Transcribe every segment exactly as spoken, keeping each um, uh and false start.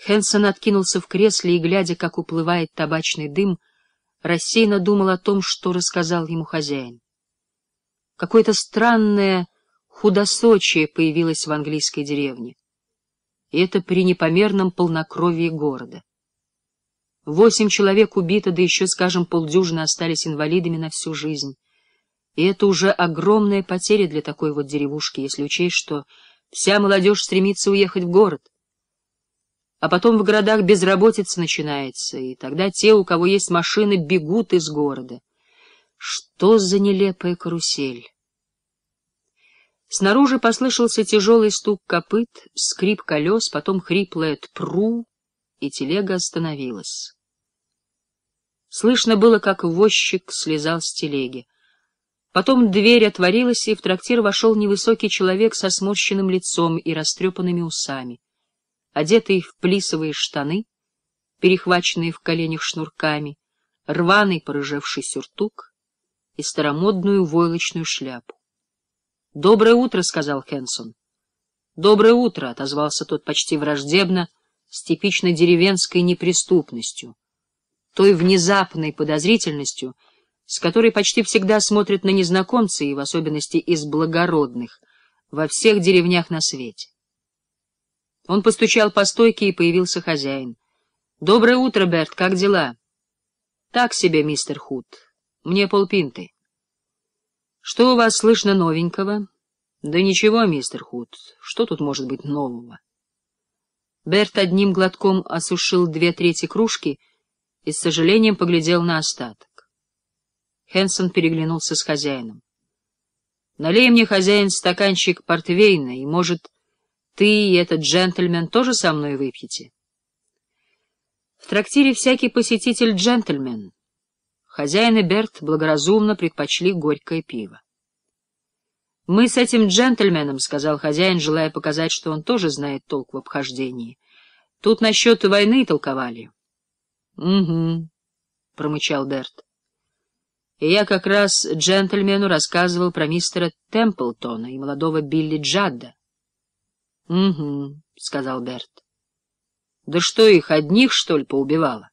Хэнсон откинулся в кресле и, глядя, как уплывает табачный дым, рассеянно думал о том, что рассказал ему хозяин. Какое-то странное худосочие появилось в английской деревне. И это при непомерном полнокровии города. Восемь человек убито, да еще, скажем, полдюжины остались инвалидами на всю жизнь. И это уже огромная потеря для такой вот деревушки, если учесть, что вся молодежь стремится уехать в город. А потом в городах безработица начинается, и тогда те, у кого есть машины, бегут из города. Что за нелепая карусель! Снаружи послышался тяжелый стук копыт, скрип колес, потом хриплое «тпру», и телега остановилась. Слышно было, как возчик слезал с телеги. Потом дверь отворилась, и в трактир вошел невысокий человек со сморщенным лицом и растрепанными усами, одетый в плисовые штаны, перехваченные в коленях шнурками, рваный порыжевший сюртук и старомодную войлочную шляпу. — Доброе утро, — сказал Хэнсон. — Доброе утро, — отозвался тот почти враждебно, с типичной деревенской неприступностью, той внезапной подозрительностью, с которой почти всегда смотрят на незнакомца, и в особенности из благородных, во всех деревнях на свете. Он постучал по стойке, и появился хозяин. — Доброе утро, Берт, как дела? — Так себе, мистер Худ. Мне полпинты. — Что у вас слышно новенького? — Да ничего, мистер Худ. Что тут может быть нового? Берт одним глотком осушил две трети кружки и с сожалением поглядел на остаток. Хэнсон переглянулся с хозяином. — Налей мне, хозяин, стаканчик портвейна, и, может, ты и этот джентльмен тоже со мной выпьете? В трактире всякий посетитель джентльмен. Хозяин и Берт благоразумно предпочли горькое пиво. — Мы с этим джентльменом, — сказал хозяин, желая показать, что он тоже знает толк в обхождении, — тут насчет войны толковали. — Угу, — промычал Берт. — И я как раз джентльмену рассказывал про мистера Темплтона и молодого Билли Джадда. — Угу, — сказал Берт. — Да что, их одних, что ли, поубивало?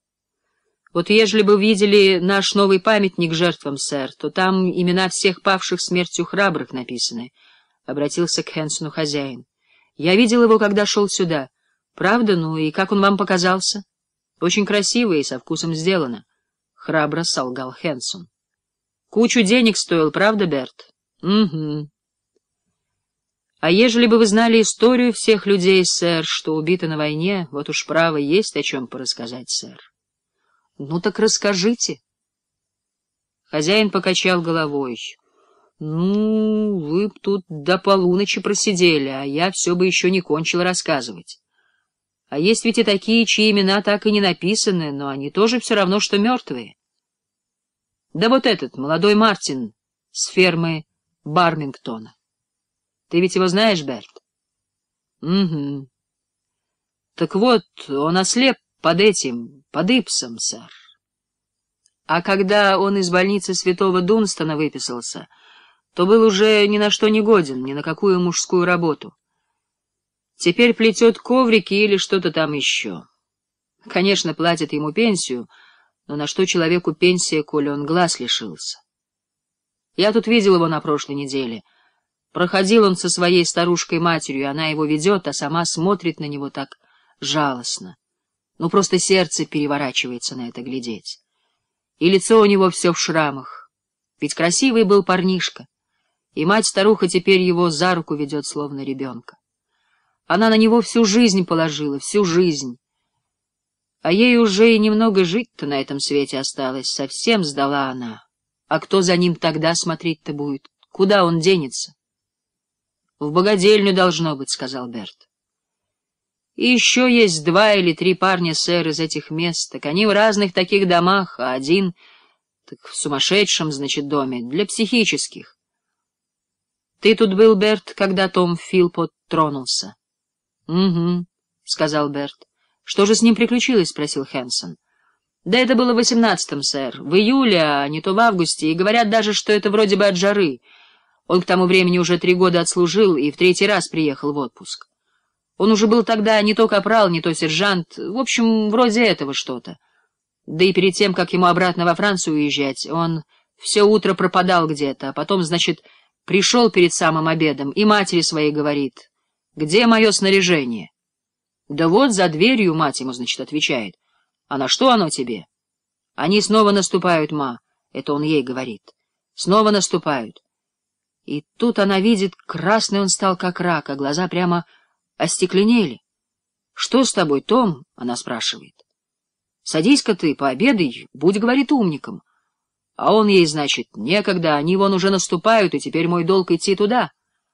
— Вот ежели бы видели наш новый памятник жертвам, сэр, то там имена всех павших смертью храбрых написаны, — обратился к Хэнсону хозяин. — Я видел его, когда шел сюда. Правда? Ну и как он вам показался? — Очень красиво и со вкусом сделано, — храбро солгал Хэнсон. — Кучу денег стоил, правда, Берт? — Угу. — А ежели бы вы знали историю всех людей, сэр, что убиты на войне, вот уж право есть о чем порассказать, сэр. — Ну так расскажите. Хозяин покачал головой. — Ну, вы б тут до полуночи просидели, а я все бы еще не кончил рассказывать. А есть ведь и такие, чьи имена так и не написаны, но они тоже все равно, что мертвые. Да вот этот, молодой Мартин с фермы Бармингтона. Ты ведь его знаешь, Берт? — Угу. Так вот, он ослеп под этим, под Ипсом, сэр. А когда он из больницы святого Дунстона выписался, то был уже ни на что не годен, ни на какую мужскую работу. Теперь плетет коврики или что-то там еще. Конечно, платят ему пенсию, но на что человеку пенсия, коли он глаз лишился? Я тут видел его на прошлой неделе. Проходил он со своей старушкой-матерью, она его ведет, а сама смотрит на него так жалостно. Ну, просто сердце переворачивается на это глядеть. И лицо у него все в шрамах. Ведь красивый был парнишка, и мать-старуха теперь его за руку ведет, словно ребенка. Она на него всю жизнь положила, всю жизнь. А ей уже и немного жить-то на этом свете осталось, совсем сдала она. А кто за ним тогда смотреть-то будет? Куда он денется? — В богадельню должно быть, — сказал Берт. — И еще есть два или три парня, сэр, из этих мест, так они в разных таких домах, а один так в сумасшедшем, значит, доме, для психических. Ты тут был, Берт, когда Том Филпот тронулся? — Угу, — сказал Берт. — Что же с ним приключилось? — спросил Хэнсон. — Да это было в восемнадцатом, сэр, в июле, а не то в августе, и говорят даже, что это вроде бы от жары. Он к тому времени уже три года отслужил и в третий раз приехал в отпуск. Он уже был тогда не то капрал, не то сержант, в общем, вроде этого что-то. Да и перед тем, как ему обратно во Францию уезжать, он все утро пропадал где-то, а потом, значит, пришел перед самым обедом и матери своей говорит: «Где мое снаряжение?» «Да вот, за дверью», — мать ему, значит, отвечает. «А на что оно тебе?» «Они снова наступают, ма», — это он ей говорит. «Снова наступают». И тут она видит, красный он стал как рак, а глаза прямо остекленели. «Что с тобой, Том?» — она спрашивает. «Садись-ка ты, пообедай, будь, — говорит, — умником». А он ей, значит, некогда, они вон уже наступают, и теперь мой долг идти туда.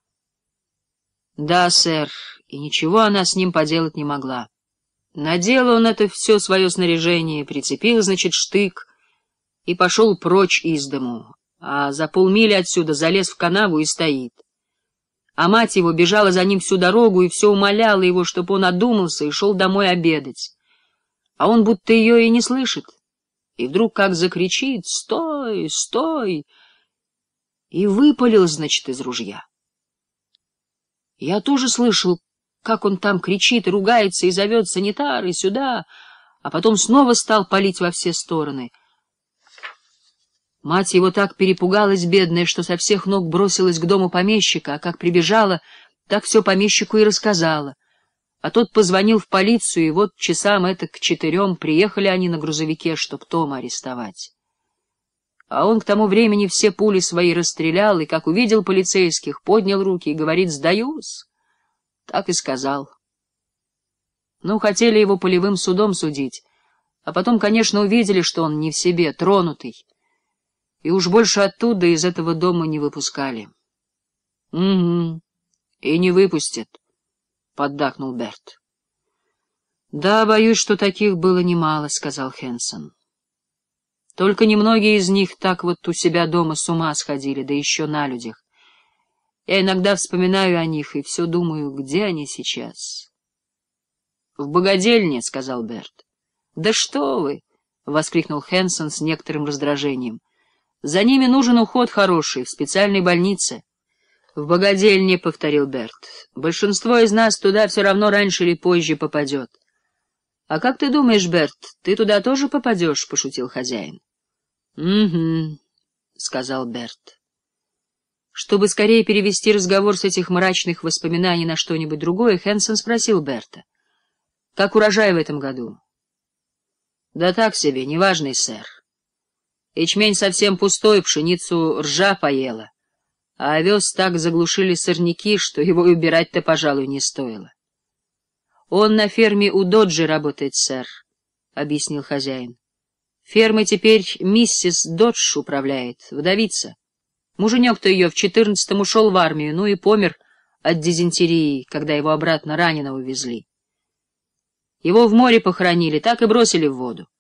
Да, сэр, и ничего она с ним поделать не могла. Надел он это все свое снаряжение, прицепил, значит, штык и пошел прочь из дому, а за полмили отсюда залез в канаву и стоит. А мать его бежала за ним всю дорогу и все умоляла его, чтобы он одумался и шел домой обедать. А он будто ее и не слышит. И вдруг как закричит: «Стой! Стой!» И выпалил, значит, из ружья. Я тоже слышал, как он там кричит и ругается и зовет санитары сюда, а потом снова стал палить во все стороны. Мать его так перепугалась, бедная, что со всех ног бросилась к дому помещика, а как прибежала, так все помещику и рассказала. А тот позвонил в полицию, и вот часам это к четырем приехали они на грузовике, чтоб Тома арестовать. А он к тому времени все пули свои расстрелял, и, как увидел полицейских, поднял руки и говорит: «Сдаюсь». Так и сказал. Ну, хотели его полевым судом судить, а потом, конечно, увидели, что он не в себе, тронутый, и уж больше оттуда из этого дома не выпускали. — Угу, и не выпустят, — поддакнул Берт. — Да, боюсь, что таких было немало, — сказал Хэнсон. Только немногие из них так вот у себя дома с ума сходили, да еще на людях. Я иногда вспоминаю о них и все думаю, где они сейчас. — В богадельне, — сказал Берт. — Да что вы! — воскликнул Хэнсон с некоторым раздражением. — За ними нужен уход хороший, в специальной больнице. — В богадельне, — повторил Берт. — Большинство из нас туда все равно раньше или позже попадет. — А как ты думаешь, Берт, ты туда тоже попадешь? — пошутил хозяин. — Угу, — сказал Берт. Чтобы скорее перевести разговор с этих мрачных воспоминаний на что-нибудь другое, Хэнсон спросил Берта: — Как урожай в этом году? — Да так себе, неважный, сэр. Ячмень совсем пустой, пшеницу ржа поела, а овес так заглушили сорняки, что его и убирать-то, пожалуй, не стоило. — Он на ферме у Доджи работает, сэр, — объяснил хозяин. — Фермой теперь миссис Додж управляет, вдовица. Муженек-то ее в четырнадцатом ушел в армию, ну и помер от дизентерии, когда его обратно раненого везли. Его в море похоронили, так и бросили в воду.